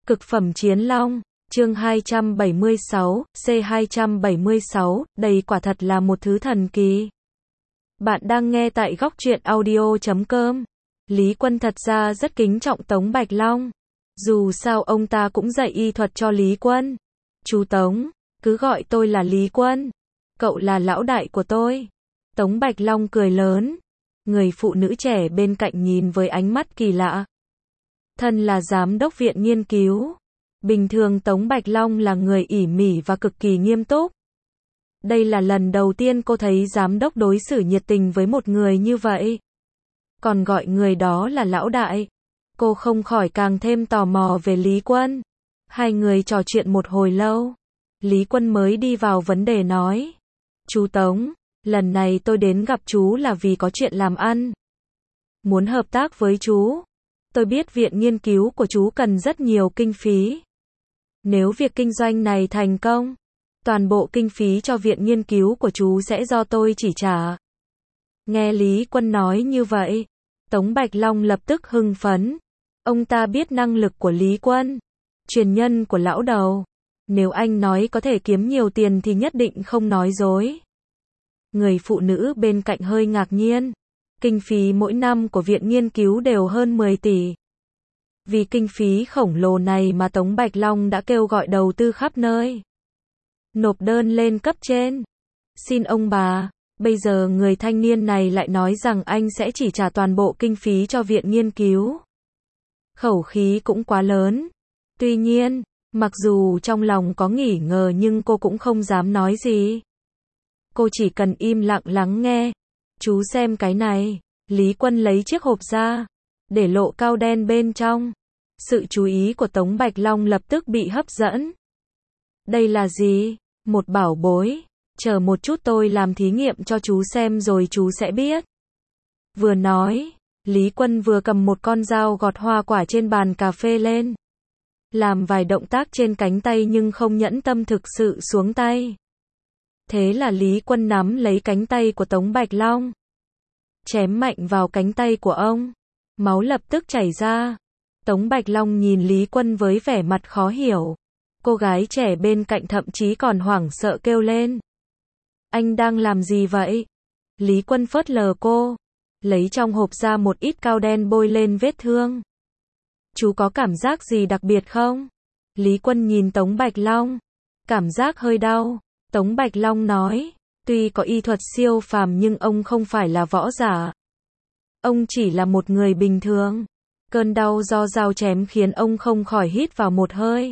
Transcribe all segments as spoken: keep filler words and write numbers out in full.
Cực phẩm chiến long, chương hai trăm bảy mươi sáu, C hai trăm bảy mươi sáu, đây quả thật là một thứ thần kỳ. Bạn đang nghe tại góc truyện audio chấm com. Lý Quân thật ra rất kính trọng Tống Bạch Long. Dù sao ông ta cũng dạy y thuật cho Lý Quân. Chú Tống, cứ gọi tôi là Lý Quân. Cậu là lão đại của tôi. Tống Bạch Long cười lớn. Người phụ nữ trẻ bên cạnh nhìn với ánh mắt kỳ lạ. Thân là giám đốc viện nghiên cứu. Bình thường Tống Bạch Long là người ỉ mỉ và cực kỳ nghiêm túc. Đây là lần đầu tiên cô thấy giám đốc đối xử nhiệt tình với một người như vậy. Còn gọi người đó là lão đại. Cô không khỏi càng thêm tò mò về Lý Quân. Hai người trò chuyện một hồi lâu. Lý Quân mới đi vào vấn đề nói. Chú Tống, lần này tôi đến gặp chú là vì có chuyện làm ăn. Muốn hợp tác với chú. Tôi biết viện nghiên cứu của chú cần rất nhiều kinh phí. Nếu việc kinh doanh này thành công, toàn bộ kinh phí cho viện nghiên cứu của chú sẽ do tôi chỉ trả. Nghe Lý Quân nói như vậy, Tống Bạch Long lập tức hưng phấn. Ông ta biết năng lực của Lý Quân, truyền nhân của lão đầu. Nếu anh nói có thể kiếm nhiều tiền thì nhất định không nói dối. Người phụ nữ bên cạnh hơi ngạc nhiên. Kinh phí mỗi năm của viện nghiên cứu đều hơn mười tỷ. Vì kinh phí khổng lồ này mà Tống Bạch Long đã kêu gọi đầu tư khắp nơi. Nộp đơn lên cấp trên. Xin ông bà, bây giờ người thanh niên này lại nói rằng anh sẽ chỉ trả toàn bộ kinh phí cho viện nghiên cứu. Khẩu khí cũng quá lớn. Tuy nhiên, mặc dù trong lòng có nghi ngờ nhưng cô cũng không dám nói gì. Cô chỉ cần im lặng lắng nghe. Chú xem cái này. Lý Quân lấy chiếc hộp ra, để lộ cao đen bên trong. Sự chú ý của Tống Bạch Long lập tức bị hấp dẫn. Đây là gì? Một bảo bối. Chờ một chút tôi làm thí nghiệm cho chú xem rồi chú sẽ biết. Vừa nói, Lý Quân vừa cầm một con dao gọt hoa quả trên bàn cà phê lên. Làm vài động tác trên cánh tay nhưng không nhẫn tâm thực sự xuống tay. Thế là Lý Quân nắm lấy cánh tay của Tống Bạch Long. Chém mạnh vào cánh tay của ông. Máu lập tức chảy ra. Tống Bạch Long nhìn Lý Quân với vẻ mặt khó hiểu. Cô gái trẻ bên cạnh thậm chí còn hoảng sợ kêu lên. Anh đang làm gì vậy? Lý Quân phớt lờ cô. Lấy trong hộp ra một ít cao đen bôi lên vết thương. Chú có cảm giác gì đặc biệt không? Lý Quân nhìn Tống Bạch Long. Cảm giác hơi đau. Tống Bạch Long nói. Tuy có y thuật siêu phàm nhưng ông không phải là võ giả. Ông chỉ là một người bình thường. Cơn đau do dao chém khiến ông không khỏi hít vào một hơi.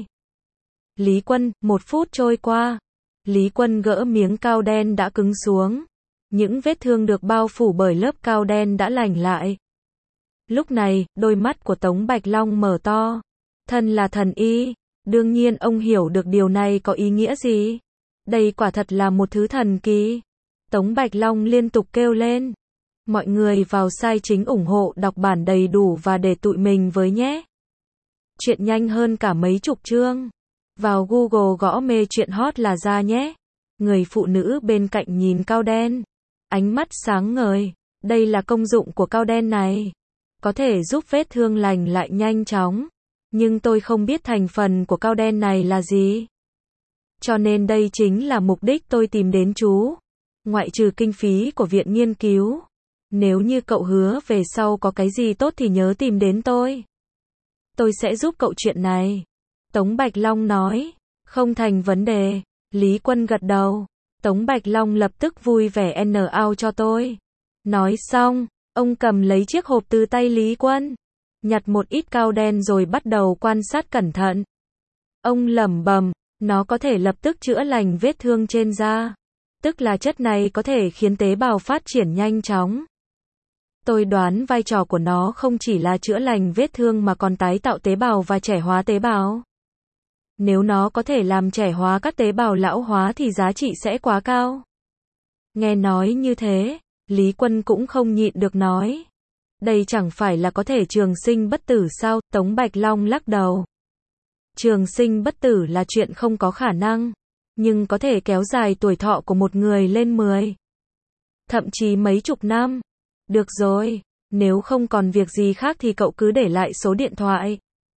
Lý Quân, một phút trôi qua. Lý Quân gỡ miếng cao đen đã cứng xuống. Những vết thương được bao phủ bởi lớp cao đen đã lành lại. Lúc này, đôi mắt của Tống Bạch Long mở to. Thân là thần y, đương nhiên ông hiểu được điều này có ý nghĩa gì. Đây quả thật là một thứ thần kỳ. Tống Bạch Long liên tục kêu lên. Mọi người vào sai chính ủng hộ đọc bản đầy đủ và để tụi mình với nhé. Chuyện nhanh hơn cả mấy chục chương. Vào Google gõ mê chuyện hot là ra nhé. Người phụ nữ bên cạnh nhìn cao đen. Ánh mắt sáng ngời. Đây là công dụng của cao đen này. Có thể giúp vết thương lành lại nhanh chóng. Nhưng tôi không biết thành phần của cao đen này là gì. Cho nên đây chính là mục đích tôi tìm đến chú. Ngoại trừ kinh phí của viện nghiên cứu. Nếu như cậu hứa về sau có cái gì tốt thì nhớ tìm đến tôi. Tôi sẽ giúp cậu chuyện này. Tống Bạch Long nói. Không thành vấn đề. Lý Quân gật đầu. Tống Bạch Long lập tức vui vẻ n out cho tôi. Nói xong, ông cầm lấy chiếc hộp từ tay Lý Quân. Nhặt một ít cao đen rồi bắt đầu quan sát cẩn thận. Ông lẩm bẩm. Nó có thể lập tức chữa lành vết thương trên da. Tức là chất này có thể khiến tế bào phát triển nhanh chóng. Tôi đoán vai trò của nó không chỉ là chữa lành vết thương mà còn tái tạo tế bào và trẻ hóa tế bào. Nếu nó có thể làm trẻ hóa các tế bào lão hóa thì giá trị sẽ quá cao. Nghe nói như thế, Lý Quân cũng không nhịn được nói. Đây chẳng phải là có thể trường sinh bất tử sao? Tống Bạch Long lắc đầu. Trường sinh bất tử là chuyện không có khả năng, nhưng có thể kéo dài tuổi thọ của một người lên mười, thậm chí mấy chục năm. Được rồi, nếu không còn việc gì khác thì cậu cứ để lại số điện thoại.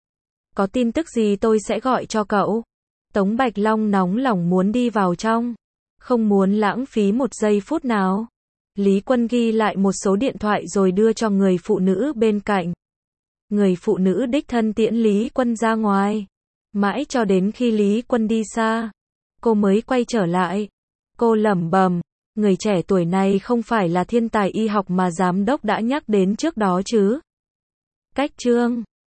Có tin tức gì tôi sẽ gọi cho cậu. Tống Bạch Long nóng lòng muốn đi vào trong. Không muốn lãng phí một giây phút nào. Lý Quân ghi lại một số điện thoại rồi đưa cho người phụ nữ bên cạnh. Người phụ nữ đích thân tiễn Lý Quân ra ngoài. Mãi cho đến khi Lý Quân đi xa, cô mới quay trở lại. Cô lẩm bẩm, người trẻ tuổi này không phải là thiên tài y học mà giám đốc đã nhắc đến trước đó chứ. Cách chương